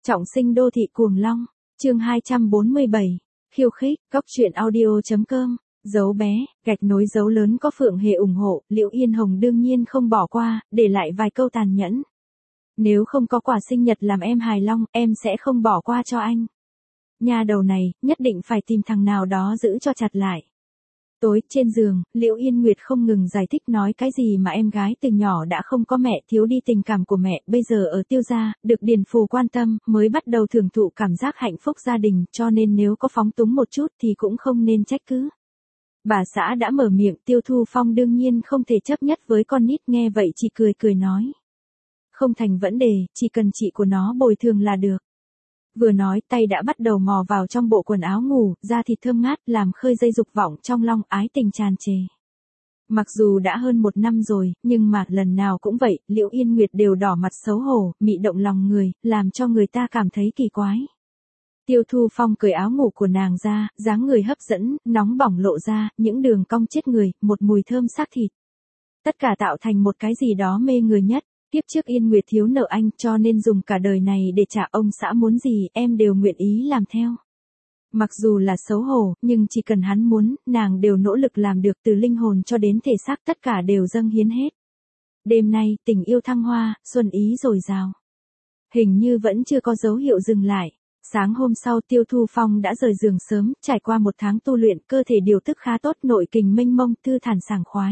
Trọng sinh đô thị cuồng long, chương 247, khiêu khích, góc truyện audio.com, dấu bé, gạch nối dấu lớn có Phượng Hề ủng hộ, Liễu Yên Hồng đương nhiên không bỏ qua, để lại vài câu tàn nhẫn. Nếu không có quà sinh nhật làm em hài long, em sẽ không bỏ qua cho anh. Nhà đầu này, nhất định phải tìm thằng nào đó giữ cho chặt lại. Tối, trên giường, Liễu Yên Nguyệt không ngừng giải thích nói cái gì mà em gái từ nhỏ đã không có mẹ, thiếu đi tình cảm của mẹ, bây giờ ở Tiêu gia, được Điền Phù quan tâm, mới bắt đầu thưởng thụ cảm giác hạnh phúc gia đình, cho nên nếu có phóng túng một chút thì cũng không nên trách cứ. Bà xã đã mở miệng, Tiêu Thu Phong đương nhiên không thể chấp nhất với con nít, nghe vậy chỉ cười cười nói. Không thành vấn đề, chỉ cần chị của nó bồi thường là được. Vừa nói tay đã bắt đầu mò vào trong bộ quần áo ngủ, da thịt thơm ngát, làm khơi dây dục vọng trong long, ái tình tràn trề. Mặc dù đã hơn 1 năm rồi, nhưng mà lần nào cũng vậy, Liễu Yên Nguyệt đều đỏ mặt xấu hổ, mị động lòng người, làm cho người ta cảm thấy kỳ quái. Tiêu Thu Phong cởi áo ngủ của nàng ra, dáng người hấp dẫn, nóng bỏng lộ ra, những đường cong chết người, một mùi thơm xác thịt. Tất cả tạo thành một cái gì đó mê người nhất. Tiếp trước Yên Nguyệt thiếu nợ anh, cho nên dùng cả đời này để trả, ông xã muốn gì em đều nguyện ý làm theo. Mặc dù là xấu hổ, nhưng chỉ cần hắn muốn, nàng đều nỗ lực làm được, từ linh hồn cho đến thể xác tất cả đều dâng hiến hết. Đêm nay, tình yêu thăng hoa, xuân ý dồi dào. Hình như vẫn chưa có dấu hiệu dừng lại. Sáng hôm sau Tiêu Thu Phong đã rời giường sớm, trải qua 1 tháng tu luyện, cơ thể điều tức khá tốt, nội kình mênh mông, thư thản sảng khoái.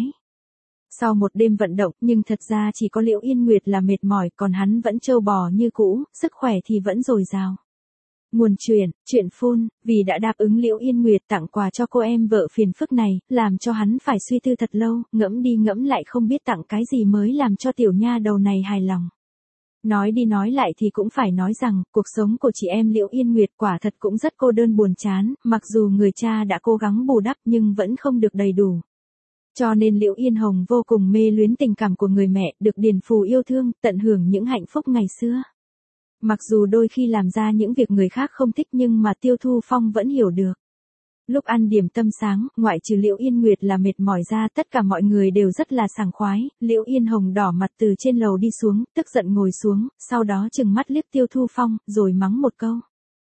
Sau một đêm vận động, nhưng thật ra chỉ có Liễu Yên Nguyệt là mệt mỏi, còn hắn vẫn trâu bò như cũ, sức khỏe thì vẫn dồi dào. Nguồn chuyện phun, vì đã đáp ứng Liễu Yên Nguyệt tặng quà cho cô em vợ phiền phức này, làm cho hắn phải suy tư thật lâu, ngẫm đi ngẫm lại không biết tặng cái gì mới làm cho tiểu nha đầu này hài lòng. Nói đi nói lại thì cũng phải nói rằng, cuộc sống của chị em Liễu Yên Nguyệt quả thật cũng rất cô đơn buồn chán, mặc dù người cha đã cố gắng bù đắp nhưng vẫn không được đầy đủ. Cho nên Liễu Yên Hồng vô cùng mê luyến tình cảm của người mẹ, được Điền Phù yêu thương, tận hưởng những hạnh phúc ngày xưa. Mặc dù đôi khi làm ra những việc người khác không thích nhưng mà Tiêu Thu Phong vẫn hiểu được. Lúc ăn điểm tâm sáng, ngoại trừ Liễu Yên Nguyệt là mệt mỏi ra, tất cả mọi người đều rất là sảng khoái. Liễu Yên Hồng đỏ mặt từ trên lầu đi xuống, tức giận ngồi xuống, sau đó trừng mắt liếc Tiêu Thu Phong, rồi mắng một câu.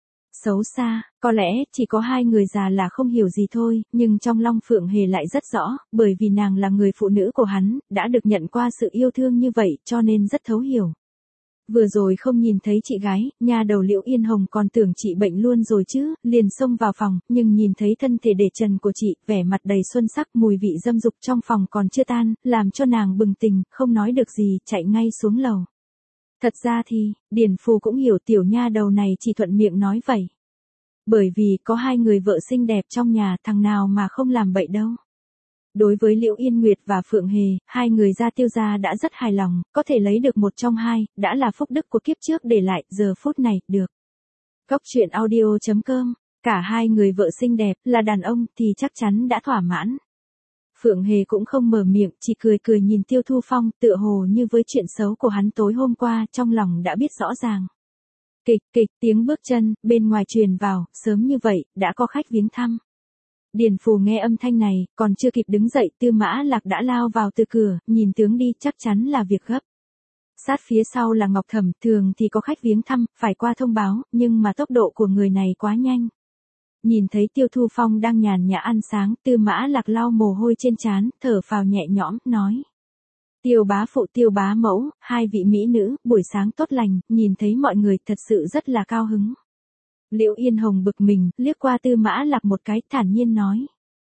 Xấu xa, có lẽ chỉ có 2 người già là không hiểu gì thôi, nhưng trong Long Phượng Hề lại rất rõ, bởi vì nàng là người phụ nữ của hắn, đã được nhận qua sự yêu thương như vậy, cho nên rất thấu hiểu. Vừa rồi không nhìn thấy chị gái, nha đầu Liễu Yên Hồng còn tưởng chị bệnh luôn rồi chứ, liền xông vào phòng, nhưng nhìn thấy thân thể để trần của chị, vẻ mặt đầy xuân sắc, mùi vị dâm dục trong phòng còn chưa tan, làm cho nàng bừng tỉnh, không nói được gì, chạy ngay xuống lầu. Thật ra thì, Điền Phù cũng hiểu tiểu nha đầu này chỉ thuận miệng nói vậy. Bởi vì có 2 người vợ xinh đẹp trong nhà, thằng nào mà không làm bậy đâu. Đối với Liễu Yên Nguyệt và Phượng Hề, 2 người gia Tiêu gia đã rất hài lòng, có thể lấy được một trong 2, đã là phúc đức của kiếp trước để lại, giờ phút này, được. Góc truyện audio.com, cả 2 người vợ xinh đẹp, là đàn ông, thì chắc chắn đã thỏa mãn. Phượng Hề cũng không mở miệng, chỉ cười cười nhìn Tiêu Thu Phong, tựa hồ như với chuyện xấu của hắn tối hôm qua, trong lòng đã biết rõ ràng. Kịch, tiếng bước chân, bên ngoài truyền vào, sớm như vậy, đã có khách viếng thăm. Điền Phù nghe âm thanh này, còn chưa kịp đứng dậy, Tư Mã Lạc đã lao vào từ cửa, nhìn tướng đi, chắc chắn là việc gấp. Sát phía sau là Ngọc Thẩm, thường thì có khách viếng thăm, phải qua thông báo, nhưng mà tốc độ của người này quá nhanh. Nhìn thấy Tiêu Thu Phong đang nhàn nhã ăn sáng, Tư Mã Lạc lau mồ hôi trên trán, thở phào nhẹ nhõm, nói. Tiêu bá phụ Tiêu bá mẫu, 2 vị mỹ nữ, buổi sáng tốt lành, nhìn thấy mọi người thật sự rất là cao hứng. Liễu Yên Hồng bực mình, liếc qua Tư Mã Lạc một cái, thản nhiên nói.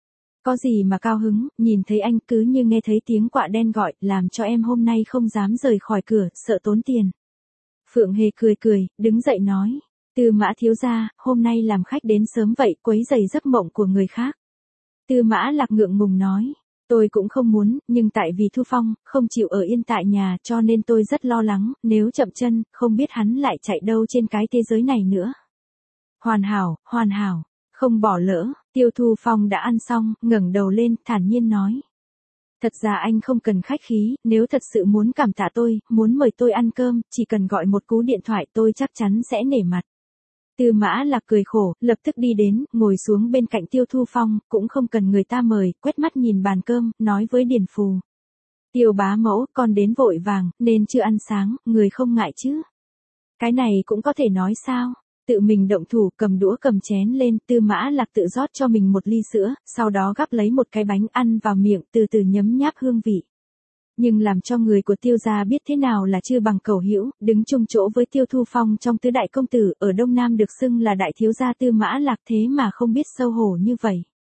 Có gì mà cao hứng, nhìn thấy anh cứ như nghe thấy tiếng quạ đen gọi, làm cho em hôm nay không dám rời khỏi cửa, sợ tốn tiền. Phượng Hề cười, đứng dậy nói. Tư Mã thiếu gia, hôm nay làm khách đến sớm vậy, quấy rầy giấc mộng của người khác. Tư Mã Lạc ngượng ngùng nói. Tôi cũng không muốn, nhưng tại vì Thu Phong, không chịu ở yên tại nhà, cho nên tôi rất lo lắng, nếu chậm chân, không biết hắn lại chạy đâu trên cái thế giới này nữa. Hoàn hảo, không bỏ lỡ. Tiêu Thu Phong đã ăn xong, ngẩng đầu lên, thản nhiên nói. Thật ra anh không cần khách khí, nếu thật sự muốn cảm tạ tôi, muốn mời tôi ăn cơm, chỉ cần gọi một cú điện thoại tôi chắc chắn sẽ nể mặt. Tư Mã Lạc cười khổ, lập tức đi đến, ngồi xuống bên cạnh Tiêu Thu Phong, cũng không cần người ta mời, quét mắt nhìn bàn cơm, nói với Điền Phù. Tiêu bá mẫu, con đến vội vàng, nên chưa ăn sáng, người không ngại chứ. Cái này cũng có thể nói sao? Tự mình động thủ cầm đũa cầm chén lên, Tư Mã Lạc tự rót cho mình một ly sữa, sau đó gắp lấy một cái bánh ăn vào miệng từ từ nhấm nháp hương vị. Nhưng làm cho người của Tiêu gia biết thế nào là chưa bằng cầu hữu, đứng chung chỗ với Tiêu Thu Phong trong tứ đại công tử ở Đông Nam được xưng là đại thiếu gia Tư Mã Lạc thế mà không biết xấu hổ như vậy.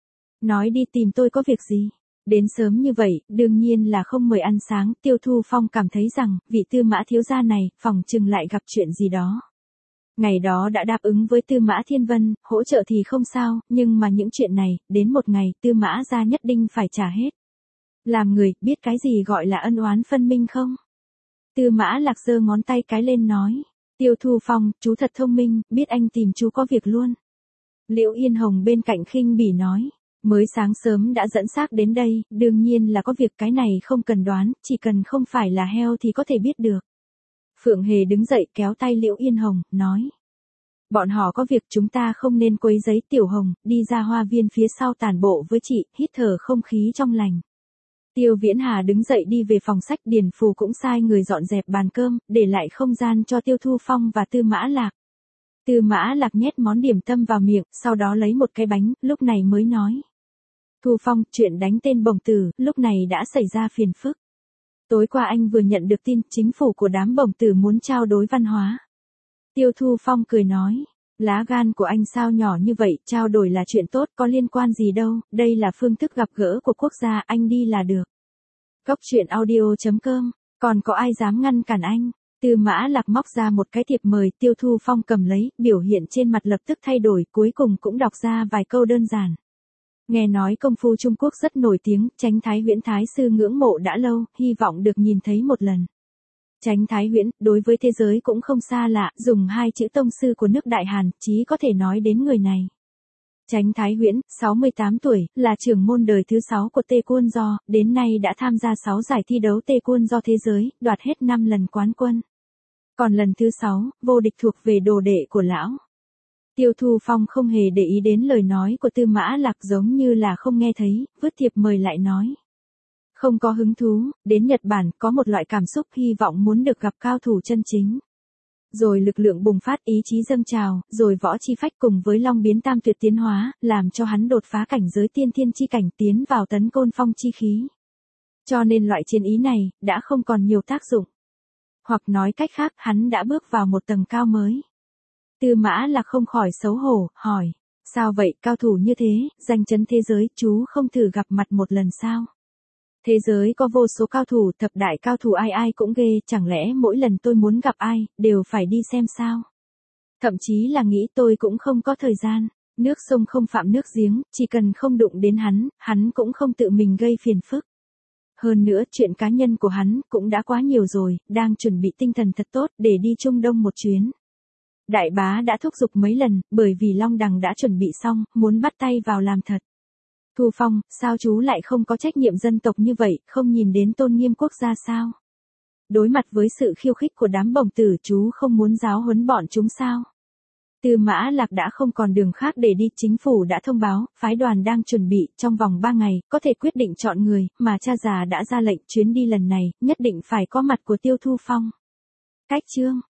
Nói đi tìm tôi có việc gì? Đến sớm như vậy, đương nhiên là không mời ăn sáng, Tiêu Thu Phong cảm thấy rằng, vị Tư Mã thiếu gia này, phòng chừng lại gặp chuyện gì đó. Ngày đó đã đáp ứng với Tư Mã Thiên Vân, hỗ trợ thì không sao, nhưng mà những chuyện này, đến một ngày, Tư Mã gia nhất định phải trả hết. Làm người, biết cái gì gọi là ân oán phân minh không? Tư Mã Lạc giơ ngón tay cái lên nói. Tiêu Thu Phong, chú thật thông minh, biết anh tìm chú có việc luôn. Liễu Yên Hồng bên cạnh khinh bỉ nói. Mới sáng sớm đã dẫn xác đến đây, đương nhiên là có việc, cái này không cần đoán, chỉ cần không phải là heo thì có thể biết được. Phượng Hề đứng dậy kéo tay Liễu Yên Hồng, nói. Bọn họ có việc, chúng ta không nên quấy rầy. Tiểu Hồng, đi ra hoa viên phía sau tản bộ với chị, hít thở không khí trong lành. Tiêu Viễn Hà đứng dậy đi về phòng sách, Điền Phù cũng sai người dọn dẹp bàn cơm, để lại không gian cho Tiêu Thu Phong và Tư Mã Lạc. Tư Mã Lạc nhét món điểm tâm vào miệng, sau đó lấy một cái bánh, lúc này mới nói. Thu Phong, chuyện đánh tên bổng tử, lúc này đã xảy ra phiền phức. Tối qua anh vừa nhận được tin, chính phủ của đám bổng tử muốn trao đổi văn hóa. Tiêu Thu Phong cười nói, lá gan của anh sao nhỏ như vậy, trao đổi là chuyện tốt, có liên quan gì đâu, đây là phương thức gặp gỡ của quốc gia, anh đi là được. Góc truyện audio.com, còn có ai dám ngăn cản anh? Tư Mã Lạc móc ra một cái thiệp mời, Tiêu Thu Phong cầm lấy, biểu hiện trên mặt lập tức thay đổi, cuối cùng cũng đọc ra vài câu đơn giản. Nghe nói công phu Trung Quốc rất nổi tiếng, Chánh Thái Huyễn Thái sư ngưỡng mộ đã lâu, hy vọng được nhìn thấy một lần. Chánh Thái Huyễn, đối với thế giới cũng không xa lạ, dùng hai chữ tông sư của nước Đại Hàn, chí có thể nói đến người này. Chánh Thái Huyễn, 68 tuổi, là trưởng môn đời thứ 6 của Taekwondo, đến nay đã tham gia 6 giải thi đấu Taekwondo thế giới, đoạt hết 5 lần quán quân. Còn lần thứ 6, vô địch thuộc về đồ đệ của lão. Tiêu Thu Phong không hề để ý đến lời nói của Tư Mã Lạc, giống như là không nghe thấy, vứt thiệp mời lại nói. Không có hứng thú, đến Nhật Bản có một loại cảm xúc hy vọng muốn được gặp cao thủ chân chính. Rồi lực lượng bùng phát, ý chí dâng trào, rồi võ chi phách cùng với long biến tam tuyệt tiến hóa, làm cho hắn đột phá cảnh giới tiên thiên chi cảnh, tiến vào tấn côn phong chi khí. Cho nên loại chiến ý này, đã không còn nhiều tác dụng. Hoặc nói cách khác, hắn đã bước vào một tầng cao mới. Tư Mã Lạc không khỏi xấu hổ, hỏi. Sao vậy, cao thủ như thế, danh chấn thế giới, chú không thử gặp mặt một lần sao? Thế giới có vô số cao thủ, thập đại cao thủ ai ai cũng ghê, chẳng lẽ mỗi lần tôi muốn gặp ai, đều phải đi xem sao? Thậm chí là nghĩ tôi cũng không có thời gian. Nước sông không phạm nước giếng, chỉ cần không đụng đến hắn cũng không tự mình gây phiền phức. Hơn nữa, chuyện cá nhân của hắn cũng đã quá nhiều rồi, đang chuẩn bị tinh thần thật tốt để đi Trung Đông một chuyến. Đại bá đã thúc giục mấy lần, bởi vì Long Đằng đã chuẩn bị xong, muốn bắt tay vào làm thật. Thu Phong, sao chú lại không có trách nhiệm dân tộc như vậy, không nhìn đến tôn nghiêm quốc gia sao? Đối mặt với sự khiêu khích của đám bổng tử, chú không muốn giáo huấn bọn chúng sao? Tư Mã Lạc đã không còn đường khác để đi, chính phủ đã thông báo, phái đoàn đang chuẩn bị, trong vòng 3 ngày, có thể quyết định chọn người, mà cha già đã ra lệnh chuyến đi lần này, nhất định phải có mặt của Tiêu Thu Phong. Cách chương